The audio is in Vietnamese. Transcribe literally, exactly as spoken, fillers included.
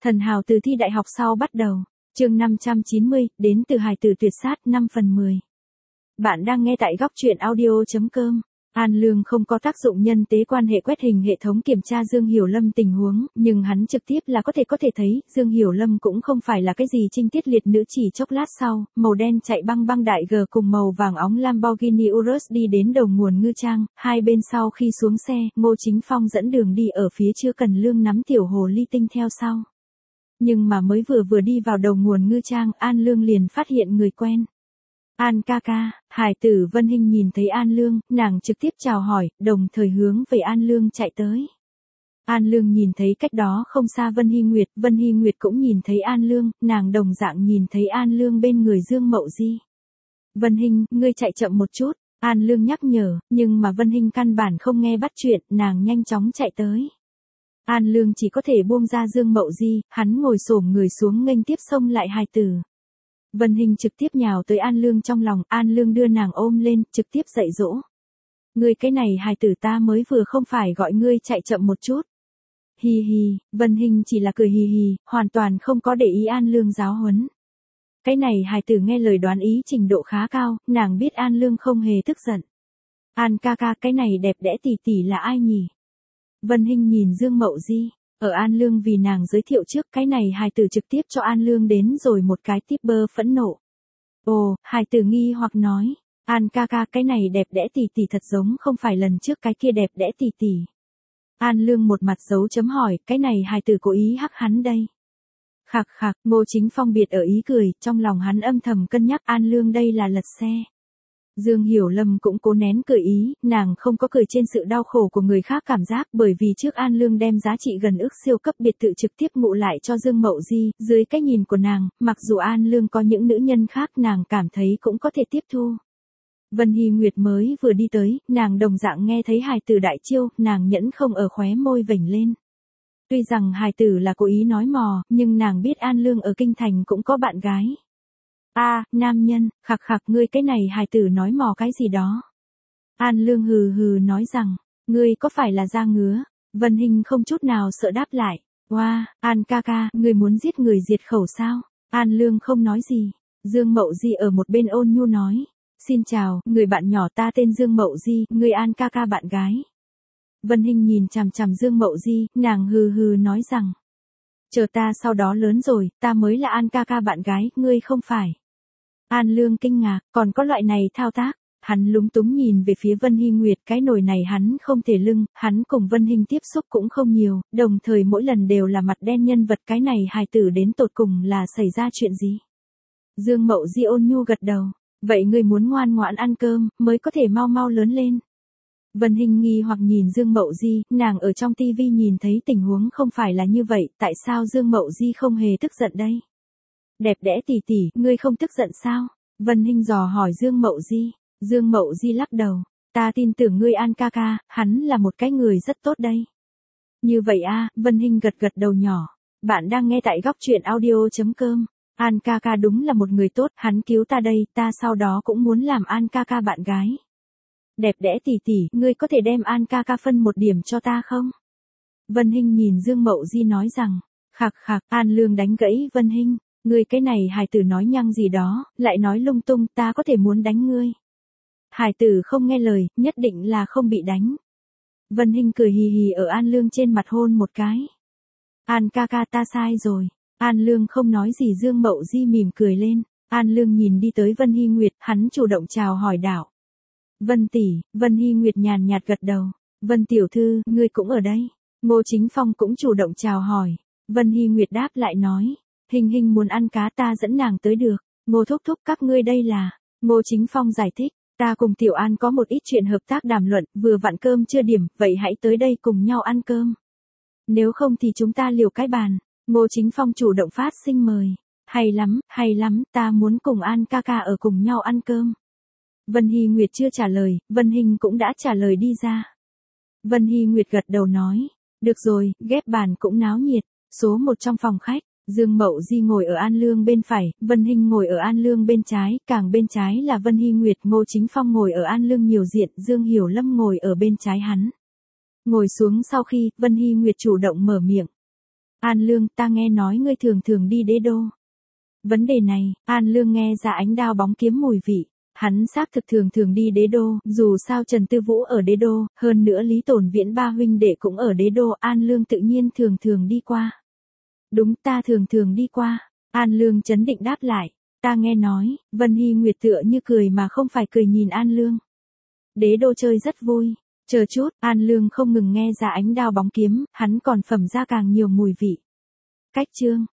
Thần hào từ thi đại học sau bắt đầu. Chương năm trăm chín mươi, đến từ hài tử tuyệt sát năm phần mười. Bạn đang nghe tại góc truyện audio chấm com. An Lương không có tác dụng nhân tế quan hệ quét hình hệ thống kiểm tra Dương Hiểu Lâm tình huống, nhưng hắn trực tiếp là có thể có thể thấy, Dương Hiểu Lâm cũng không phải là cái gì trinh tiết liệt nữ. Chỉ chốc lát sau, màu đen chạy băng băng đại G cùng màu vàng óng Lamborghini Urus đi đến đầu nguồn ngư trang, hai bên sau khi xuống xe, Ngô Chính Phong dẫn đường đi ở phía chưa cần Lương nắm tiểu hồ ly tinh theo sau. Nhưng mà mới vừa vừa đi vào đầu nguồn ngư trang, An Lương liền phát hiện người quen. An ca ca, hài tử Vân Hinh nhìn thấy An Lương, nàng trực tiếp chào hỏi, đồng thời hướng về An Lương chạy tới. An Lương nhìn thấy cách đó không xa Vân Hy Nguyệt, Vân Hy Nguyệt cũng nhìn thấy An Lương, nàng đồng dạng nhìn thấy An Lương bên người Dương Mậu Di. Vân Hinh, ngươi chạy chậm một chút, An Lương nhắc nhở, nhưng mà Vân Hinh căn bản không nghe bắt chuyện, nàng nhanh chóng chạy tới. An Lương chỉ có thể buông ra Dương Mậu Di, hắn ngồi xổm người xuống nghênh tiếp xông lại hài tử. Vân Hinh trực tiếp nhào tới An Lương trong lòng, An Lương đưa nàng ôm lên, trực tiếp dạy dỗ. Ngươi cái này hài tử ta mới vừa không phải gọi ngươi chạy chậm một chút. Hi hi, Vân Hinh chỉ là cười hi hi, hoàn toàn không có để ý An Lương giáo huấn. Cái này hài tử nghe lời đoán ý trình độ khá cao, nàng biết An Lương không hề tức giận. An ca ca, cái này đẹp đẽ tỷ tỷ là ai nhỉ? Vân Hinh nhìn Dương Mậu Di, ở An Lương vì nàng giới thiệu trước, cái này hài tử trực tiếp cho An Lương đến rồi một cái tiếp bơ phẫn nộ. Ồ, hài tử nghi hoặc nói, An ca ca, cái này đẹp đẽ tỷ tỷ thật giống không phải lần trước cái kia đẹp đẽ tỷ tỷ. An Lương một mặt dấu chấm hỏi, cái này hài tử cố ý hắc hắn đây. Khạc khạc, Ngô Chính Phong biệt ở ý cười, trong lòng hắn âm thầm cân nhắc An Lương đây là lật xe. Dương Hiểu Lâm cũng cố nén cười ý, nàng không có cười trên sự đau khổ của người khác cảm giác, bởi vì trước An Lương đem giá trị gần ức siêu cấp biệt thự trực tiếp ngụ lại cho Dương Mậu Di, dưới cái nhìn của nàng, mặc dù An Lương có những nữ nhân khác nàng cảm thấy cũng có thể tiếp thu. Vân Hy Nguyệt mới vừa đi tới, nàng đồng dạng nghe thấy hài tử đại chiêu, nàng nhẫn không ở khóe môi vểnh lên. Tuy rằng hài tử là cố ý nói mò, nhưng nàng biết An Lương ở kinh thành cũng có bạn gái. A, à, nam nhân, khạc khạc, ngươi cái này hài tử nói mò cái gì đó. An Lương hừ hừ nói rằng, ngươi có phải là da ngứa? Vân Hinh không chút nào sợ đáp lại. Oa, wow, An ca ca, ngươi muốn giết người diệt khẩu sao? An Lương không nói gì. Dương Mậu Di ở một bên ôn nhu nói. Xin chào, người bạn nhỏ ta tên Dương Mậu Di, ngươi An ca ca bạn gái. Vân Hinh nhìn chằm chằm Dương Mậu Di, nàng hừ hừ nói rằng. Chờ ta sau đó lớn rồi, ta mới là An ca ca bạn gái, ngươi không phải. An Lương kinh ngạc, còn có loại này thao tác, hắn lúng túng nhìn về phía Vân Hy Nguyệt, cái nồi này hắn không thể lưng, hắn cùng Vân Hinh tiếp xúc cũng không nhiều, đồng thời mỗi lần đều là mặt đen nhân vật, cái này hài tử đến tột cùng là xảy ra chuyện gì. Dương Mậu Di ôn nhu gật đầu, vậy ngươi muốn ngoan ngoãn ăn cơm, mới có thể mau mau lớn lên. Vân Hinh nghi hoặc nhìn Dương Mậu Di, nàng ở trong tivi nhìn thấy tình huống không phải là như vậy, tại sao Dương Mậu Di không hề tức giận đây? Đẹp đẽ tỷ tỷ, ngươi không tức giận sao? Vân Hinh dò hỏi Dương Mậu Di. Dương Mậu Di lắc đầu. Ta tin tưởng ngươi An ca ca, hắn là một cái người rất tốt đây. Như vậy a, à, Vân Hinh gật gật đầu nhỏ. Bạn đang nghe tại góc truyện audio chấm com. An ca ca đúng là một người tốt, hắn cứu ta đây, ta sau đó cũng muốn làm An ca ca bạn gái. Đẹp đẽ tỷ tỷ, ngươi có thể đem An ca ca phân một điểm cho ta không? Vân Hinh nhìn Dương Mậu Di nói rằng. Khạc khạc, An Lương đánh gãy Vân Hinh. Ngươi cái này hài tử nói nhăng gì đó, lại nói lung tung, ta có thể muốn đánh ngươi. Hài tử không nghe lời, nhất định là không bị đánh. Vân Hinh cười hì hì ở An Lương trên mặt hôn một cái. An ca ca ta sai rồi. An Lương không nói gì Dương Mậu Di mỉm cười lên. An Lương nhìn đi tới Vân Hy Nguyệt, hắn chủ động chào hỏi đạo. Vân tỷ, Vân Hy Nguyệt nhàn nhạt gật đầu. Vân tiểu thư, ngươi cũng ở đây. Ngô Chính Phong cũng chủ động chào hỏi. Vân Hy Nguyệt đáp lại nói. Hình Hình muốn ăn cá ta dẫn nàng tới được. Ngô thúc thúc các ngươi đây là. Ngô Chính Phong giải thích. Ta cùng Tiểu An có một ít chuyện hợp tác đàm luận, vừa vặn cơm chưa điểm, vậy hãy tới đây cùng nhau ăn cơm. Nếu không thì chúng ta liều cái bàn. Ngô Chính Phong chủ động phát sinh mời. Hay lắm, hay lắm, ta muốn cùng An ca ca ở cùng nhau ăn cơm. Vân Hy Nguyệt chưa trả lời, Vân Hinh cũng đã trả lời đi ra. Vân Hy Nguyệt gật đầu nói. Được rồi, ghép bàn cũng náo nhiệt. Số một trong phòng khách. Dương Mậu Di ngồi ở An Lương bên phải, Vân Hinh ngồi ở An Lương bên trái, càng bên trái là Vân Hy Nguyệt, Ngô Chính Phong ngồi ở An Lương nhiều diện, Dương Hiểu Lâm ngồi ở bên trái hắn. Ngồi xuống sau khi, Vân Hy Nguyệt chủ động mở miệng. An Lương, ta nghe nói ngươi thường thường đi đế đô. Vấn đề này, An Lương nghe ra ánh đao bóng kiếm mùi vị. Hắn xác thực thường thường đi đế đô, dù sao Trần Tư Vũ ở đế đô, hơn nữa Lý Tổn Viễn ba huynh đệ cũng ở đế đô, An Lương tự nhiên thường thường đi qua. Đúng, ta thường thường đi qua. An Lương chấn định đáp lại. Ta nghe nói, Vân Hy Nguyệt tựa như cười mà không phải cười nhìn An Lương. Đế đô chơi rất vui. Chờ chút, An Lương không ngừng nghe ra ánh đao bóng kiếm, hắn còn phẩm ra càng nhiều mùi vị. Cách chương.